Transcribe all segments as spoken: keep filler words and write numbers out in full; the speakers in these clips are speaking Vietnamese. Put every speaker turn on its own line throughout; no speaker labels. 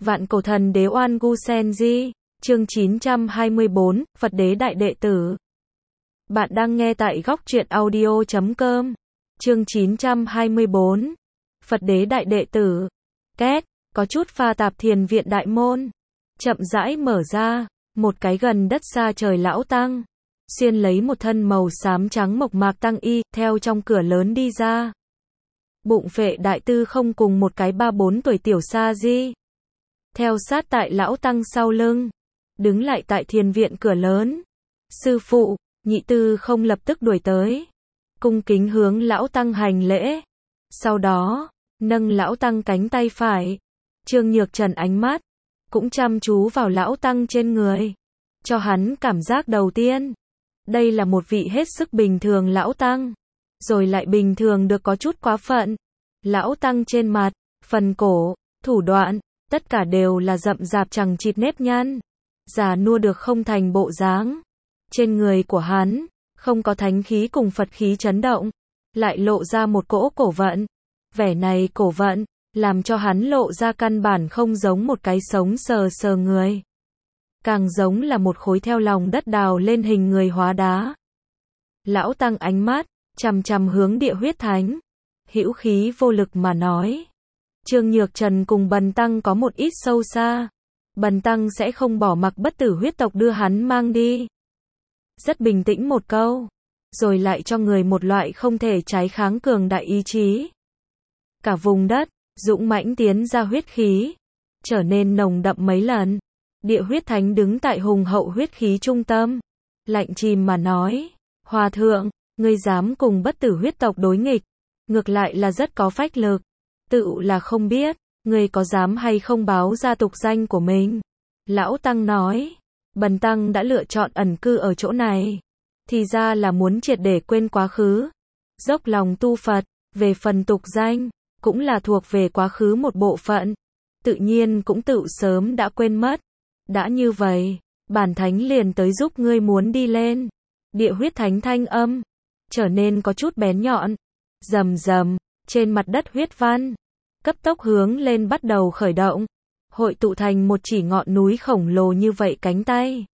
Vạn cổ thần đế Oan Gu Sen Di, chương chín trăm hai mươi bốn, Phật đế đại đệ tử. Bạn đang nghe tại góc truyện audio chấm com. Chương chín trăm hai mươi bốn, Phật đế đại đệ tử. Két, có chút pha tạp thiền viện đại môn. Chậm rãi mở ra, một cái gần đất xa trời lão tăng. Xuyên lấy một thân màu xám trắng mộc mạc tăng y, theo trong cửa lớn đi ra. Bụng phệ đại tư không cùng một cái ba bốn tuổi tiểu sa di. Theo sát tại lão tăng sau lưng. Đứng lại tại thiền viện cửa lớn. Sư phụ, nhị tư không lập tức đuổi tới. Cung kính hướng lão tăng hành lễ. Sau đó, nâng lão tăng cánh tay phải. Trương Nhược Trần ánh mắt, cũng chăm chú vào lão tăng trên người. Cho hắn cảm giác đầu tiên. Đây là một vị hết sức bình thường lão tăng. Rồi lại bình thường được có chút quá phận. Lão tăng trên mặt, phần cổ, thủ đoạn, tất cả đều là rậm rạp chằng chịt nếp nhăn. Già nua được không thành bộ dáng. Trên người của hắn, không có thánh khí cùng Phật khí chấn động. Lại lộ ra một cỗ cổ vận. Vẻ này cổ vận, làm cho hắn lộ ra căn bản không giống một cái sống sờ sờ người. Càng giống là một khối theo lòng đất đào lên hình người hóa đá. Lão tăng ánh mắt, chằm chằm hướng Địa Huyết Thánh. Hữu khí vô lực mà nói. Trương Nhược Trần cùng Bần tăng có một ít sâu xa. Bần tăng sẽ không bỏ mặc bất tử huyết tộc đưa hắn mang đi. Rất bình tĩnh một câu. Rồi lại cho người một loại không thể trái kháng cường đại ý chí. Cả vùng đất, dũng mãnh tiến ra huyết khí. Trở nên nồng đậm mấy lần. Địa Huyết Thánh đứng tại hùng hậu huyết khí trung tâm. Lạnh chìm mà nói. Hòa thượng, ngươi dám cùng bất tử huyết tộc đối nghịch. Ngược lại là rất có phách lực. Tự là không biết, ngươi có dám hay không báo ra tục danh của mình. Lão tăng nói. Bần tăng đã lựa chọn ẩn cư ở chỗ này. Thì ra là muốn triệt để quên quá khứ. Dốc lòng tu Phật, về phần tục danh, cũng là thuộc về quá khứ một bộ phận. Tự nhiên cũng tự sớm đã quên mất. Đã như vậy, bản thánh liền tới giúp ngươi muốn đi lên. Địa Huyết Thánh thanh âm, trở nên có chút bén nhọn. Rầm rầm, trên mặt đất huyết văn, cấp tốc hướng lên bắt đầu khởi động. Hội tụ thành một chỉ ngọn núi khổng lồ như vậy cánh tay.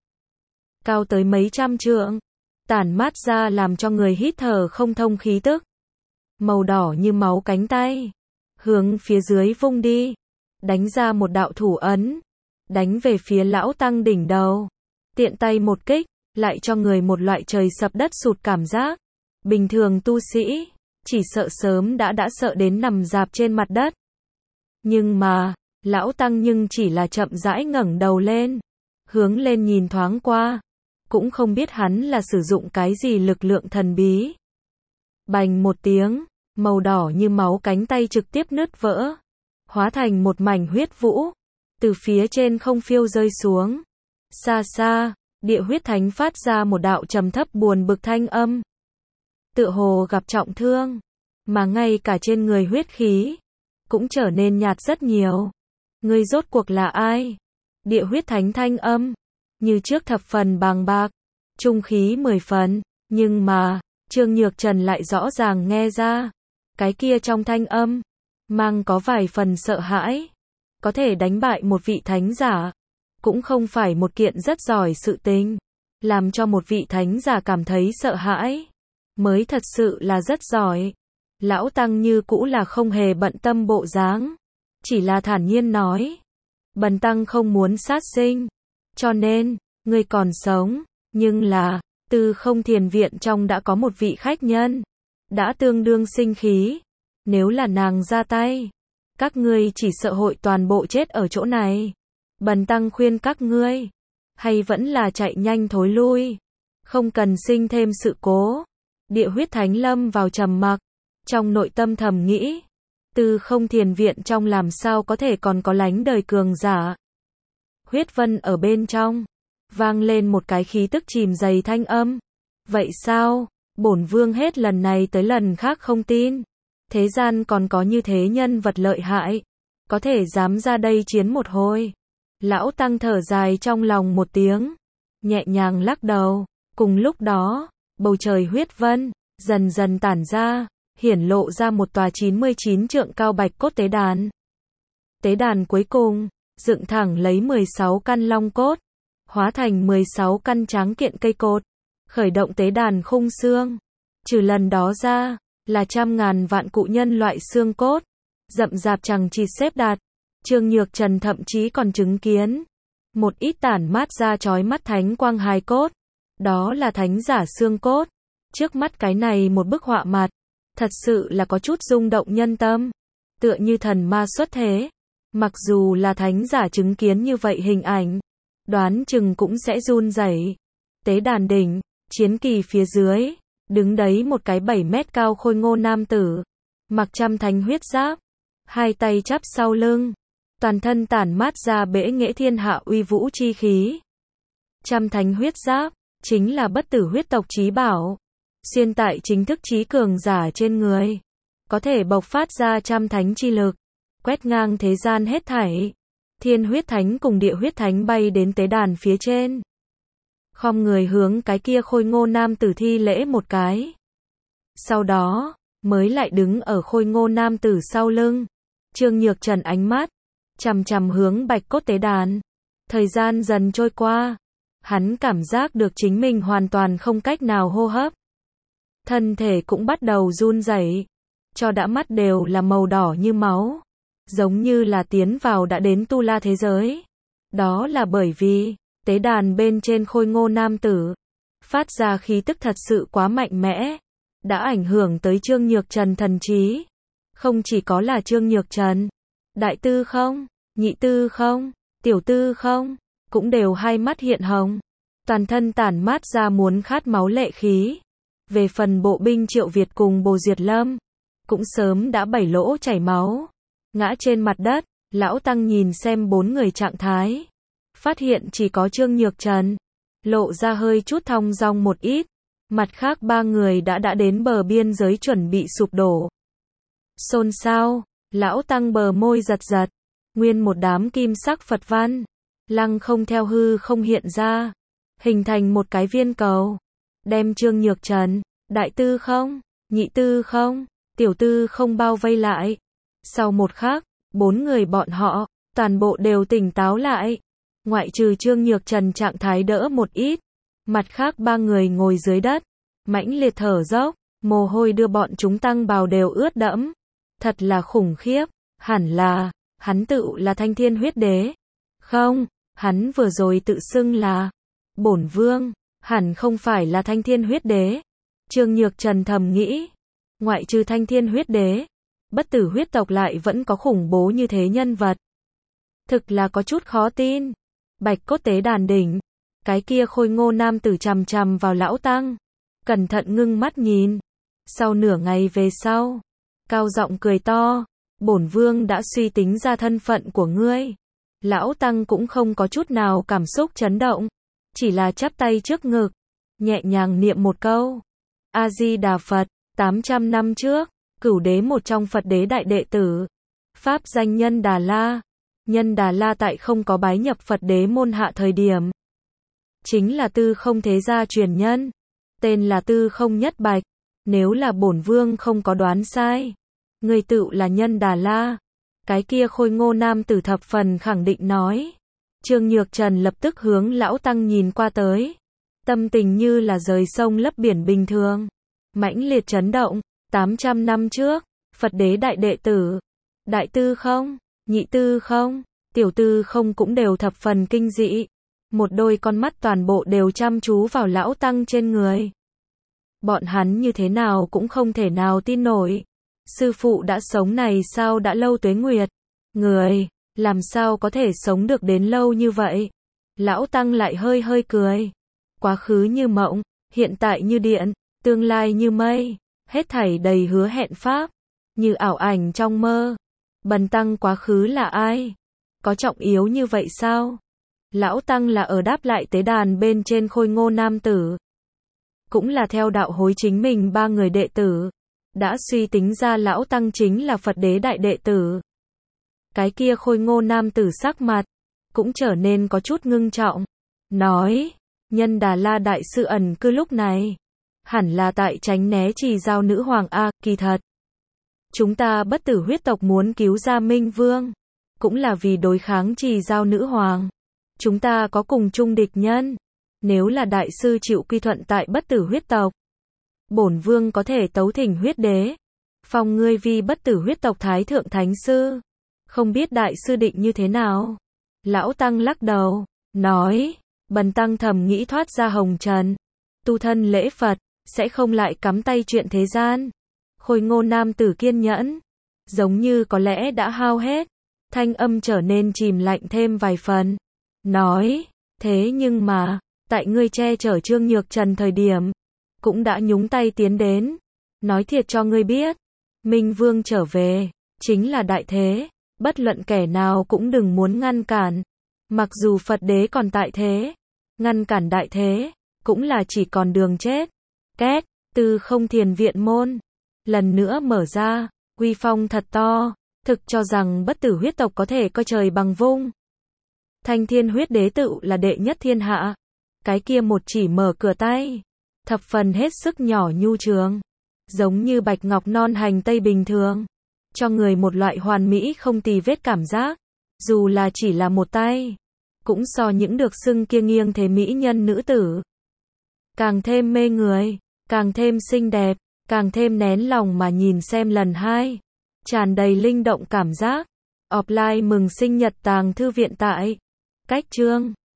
Cao tới mấy trăm trượng. Tản mát ra làm cho người hít thở không thông khí tức. Màu đỏ như máu cánh tay. Hướng phía dưới vung đi. Đánh ra một đạo thủ ấn. Đánh về phía lão tăng đỉnh đầu. Tiện tay một kích, lại cho người một loại trời sập đất sụt cảm giác. Bình thường tu sĩ, chỉ sợ sớm đã đã sợ đến nằm rạp trên mặt đất. Nhưng mà, lão tăng nhưng chỉ là chậm rãi ngẩng đầu lên. Hướng lên nhìn thoáng qua. Cũng không biết hắn là sử dụng cái gì lực lượng thần bí. Bành một tiếng, màu đỏ như máu cánh tay trực tiếp nứt vỡ. Hóa thành một mảnh huyết vũ. Từ phía trên không phiêu rơi xuống. Xa xa, Địa Huyết Thánh phát ra một đạo trầm thấp buồn bực thanh âm. Tựa hồ gặp trọng thương. Mà ngay cả trên người huyết khí. Cũng trở nên nhạt rất nhiều. Ngươi rốt cuộc là ai? Địa Huyết Thánh thanh âm. Như trước thập phần bàng bạc. Trung khí mười phần. Nhưng mà, Trương Nhược Trần lại rõ ràng nghe ra. Cái kia trong thanh âm. Mang có vài phần sợ hãi. Có thể đánh bại một vị thánh giả. Cũng không phải một kiện rất giỏi sự tình. Làm cho một vị thánh giả cảm thấy sợ hãi. Mới thật sự là rất giỏi. Lão tăng như cũ là không hề bận tâm bộ dáng. Chỉ là thản nhiên nói. Bần tăng không muốn sát sinh. Cho nên, ngươi còn sống. Nhưng là, từ không thiền viện trong đã có một vị khách nhân. Đã tương đương sinh khí. Nếu là nàng ra tay. Các ngươi chỉ sợ hội toàn bộ chết ở chỗ này. Bần tăng khuyên các ngươi. Hay vẫn là chạy nhanh thối lui. Không cần sinh thêm sự cố. Địa Huyết Thánh lâm vào trầm mặc. Trong nội tâm thầm nghĩ. Từ không thiền viện trong làm sao có thể còn có lánh đời cường giả. Huyết vân ở bên trong. Vang lên một cái khí tức chìm dày thanh âm. Vậy sao? Bổn vương hết lần này tới lần khác không tin. Thế gian còn có như thế nhân vật lợi hại. Có thể dám ra đây chiến một hồi. Lão tăng thở dài trong lòng một tiếng. Nhẹ nhàng lắc đầu. Cùng lúc đó, bầu trời huyết vân, dần dần tản ra. Hiển lộ ra một tòa chín mươi chín trượng cao bạch cốt tế đàn. Tế đàn cuối cùng, dựng thẳng lấy mười sáu căn long cốt, hóa thành mười sáu căn tráng kiện cây cột, khởi động tế đàn khung xương. Trừ lần đó ra, là trăm ngàn vạn cụ nhân loại xương cốt, rậm rạp chằng chịt xếp đặt. Trương Nhược Trần thậm chí còn chứng kiến một ít tản mát ra chói mắt thánh quang hài cốt, đó là thánh giả xương cốt. Trước mắt cái này một bức họa mặt, thật sự là có chút rung động nhân tâm, tựa như thần ma xuất thế. Mặc dù là thánh giả chứng kiến như vậy hình ảnh, đoán chừng cũng sẽ run rẩy. Tế đàn đỉnh, chiến kỳ phía dưới, đứng đấy một cái bảy mét cao khôi ngô nam tử, mặc trăm thánh huyết giáp, hai tay chắp sau lưng, toàn thân tản mát ra bẽ nghệ thiên hạ uy vũ chi khí. Trăm thánh huyết giáp, chính là bất tử huyết tộc chí bảo, xuyên tại chính thức chí cường giả trên người, có thể bộc phát ra trăm thánh chi lực, quét ngang thế gian hết thảy. Thiên huyết thánh cùng địa huyết thánh bay đến tế đàn phía trên, khom người hướng cái kia khôi ngô nam tử thi lễ một cái. Sau đó, mới lại đứng ở khôi ngô nam tử sau lưng. Trương Nhược Trần ánh mắt chằm chằm hướng bạch cốt tế đàn. Thời gian dần trôi qua, hắn cảm giác được chính mình hoàn toàn không cách nào hô hấp. Thân thể cũng bắt đầu run rẩy, cho đã mắt đều là màu đỏ như máu, giống như là tiến vào đã đến tu la thế giới. Đó là bởi vì tế đàn bên trên khôi ngô nam tử phát ra khí tức thật sự quá mạnh mẽ, đã ảnh hưởng tới Trương Nhược Trần thần trí. Không chỉ có là Trương Nhược Trần, đại tư không, nhị tư không, tiểu tư không, cũng đều hai mắt hiện hồng, toàn thân tản mát ra muốn khát máu lệ khí. Về phần bộ binh Triệu Việt cùng Bồ Diệt Lâm, cũng sớm đã bảy lỗ chảy máu, ngã trên mặt đất. Lão Tăng nhìn xem bốn người trạng thái, phát hiện chỉ có Trương Nhược Trần lộ ra hơi chút thong dong một ít, mặt khác ba người đã đã đến bờ biên giới chuẩn bị sụp đổ. Xôn xao, Lão Tăng bờ môi giật giật, nguyên một đám kim sắc Phật văn, lăng không theo hư không hiện ra, hình thành một cái viên cầu, đem Trương Nhược Trần, đại tư không, nhị tư không, tiểu tư không bao vây lại. Sau một khắc, bốn người bọn họ, toàn bộ đều tỉnh táo lại. Ngoại trừ Trương Nhược Trần trạng thái đỡ một ít, mặt khác ba người ngồi dưới đất, mãnh liệt thở dốc, mồ hôi đưa bọn chúng tăng bào đều ướt đẫm. Thật là khủng khiếp, hẳn là, hắn tự là Thanh Thiên Huyết Đế. Không, hắn vừa rồi tự xưng là Bổn Vương, hẳn không phải là Thanh Thiên Huyết Đế. Trương Nhược Trần thầm nghĩ, ngoại trừ Thanh Thiên Huyết Đế, bất tử huyết tộc lại vẫn có khủng bố như thế nhân vật. Thực là có chút khó tin. Bạch cốt tế đàn đỉnh, cái kia khôi ngô nam tử chằm chằm vào Lão Tăng, cẩn thận ngưng mắt nhìn. Sau nửa ngày về sau, cao giọng cười to, Bổn Vương đã suy tính ra thân phận của ngươi. Lão Tăng cũng không có chút nào cảm xúc chấn động, chỉ là chắp tay trước ngực, nhẹ nhàng niệm một câu. A Di Đà Phật. tám trăm năm trước, Cửu Đế một trong Phật Đế đại đệ tử, pháp danh Nhân Đà La. Nhân Đà La tại không có bái nhập Phật Đế môn hạ thời điểm, chính là Tư Không thế gia truyền nhân, tên là Tư Không Nhất Bạch. Nếu là Bổn Vương không có đoán sai, người tựu là Nhân Đà La. Cái kia khôi ngô nam tử thập phần khẳng định nói. Trương Nhược Trần lập tức hướng Lão Tăng nhìn qua tới, tâm tình như là rời sông lấp biển bình thường, mãnh liệt chấn động. tám trăm năm trước, Phật Đế đại đệ tử, đại tư không, nhị tư không, tiểu tư không cũng đều thập phần kinh dị. Một đôi con mắt toàn bộ đều chăm chú vào Lão Tăng trên người. Bọn hắn như thế nào cũng không thể nào tin nổi. Sư phụ đã sống này sao đã lâu tuế nguyệt. Người, làm sao có thể sống được đến lâu như vậy? Lão Tăng lại hơi hơi cười. Quá khứ như mộng, hiện tại như điện, tương lai như mây, hết thảy đầy hứa hẹn pháp, như ảo ảnh trong mơ. Bần Tăng quá khứ là ai? Có trọng yếu như vậy sao? Lão Tăng là ở đáp lại tế đàn bên trên khôi ngô nam tử. Cũng là theo đạo hối chính mình ba người đệ tử, đã suy tính ra Lão Tăng chính là Phật Đế đại đệ tử. Cái kia khôi ngô nam tử sắc mặt, cũng trở nên có chút ngưng trọng. Nói, Nhân Đà La đại sư ẩn cư lúc này, hẳn là tại tránh né trì giao nữ hoàng A, kỳ thật. Chúng ta bất tử huyết tộc muốn cứu ra Minh Vương. cũng là vì đối kháng Trì Dao nữ hoàng. Chúng ta có cùng chung địch nhân. Nếu là đại sư chịu quy thuận tại bất tử huyết tộc, bổn vương có thể tấu thỉnh huyết đế, phong ngươi vi bất tử huyết tộc thái thượng thánh sư. Không biết đại sư định như thế nào? Lão Tăng lắc đầu, nói, bần Tăng thầm nghĩ thoát ra hồng trần, tu thân lễ Phật, sẽ không lại cắm tay chuyện thế gian. Khôi ngô nam tử kiên nhẫn, giống như có lẽ đã hao hết, thanh âm trở nên chìm lạnh thêm vài phần. Nói, thế nhưng mà, tại ngươi che chở Trương Nhược Trần thời điểm, cũng đã nhúng tay tiến đến. Nói thiệt cho ngươi biết, Minh Vương trở về, chính là đại thế, bất luận kẻ nào cũng đừng muốn ngăn cản. Mặc dù Phật đế còn tại thế, ngăn cản đại thế, cũng là chỉ còn đường chết. Két, Tư Không Thiền viện môn, lần nữa mở ra, uy phong thật to, thực cho rằng bất tử huyết tộc có thể coi trời bằng vung. Thanh Thiên huyết đế tự là đệ nhất thiên hạ. Cái kia một chỉ mở cửa tay, thập phần hết sức nhỏ nhu trường, giống như bạch ngọc non hành tây bình thường, cho người một loại hoàn mỹ không tì vết cảm giác. Dù là chỉ là một tay, cũng so những được xưng kia nghiêng thế mỹ nhân nữ tử, càng thêm mê người, càng thêm xinh đẹp, càng thêm nén lòng mà nhìn xem lần hai, tràn đầy linh động cảm giác. Offline mừng sinh nhật Tàng Thư Viện tại Cách Chương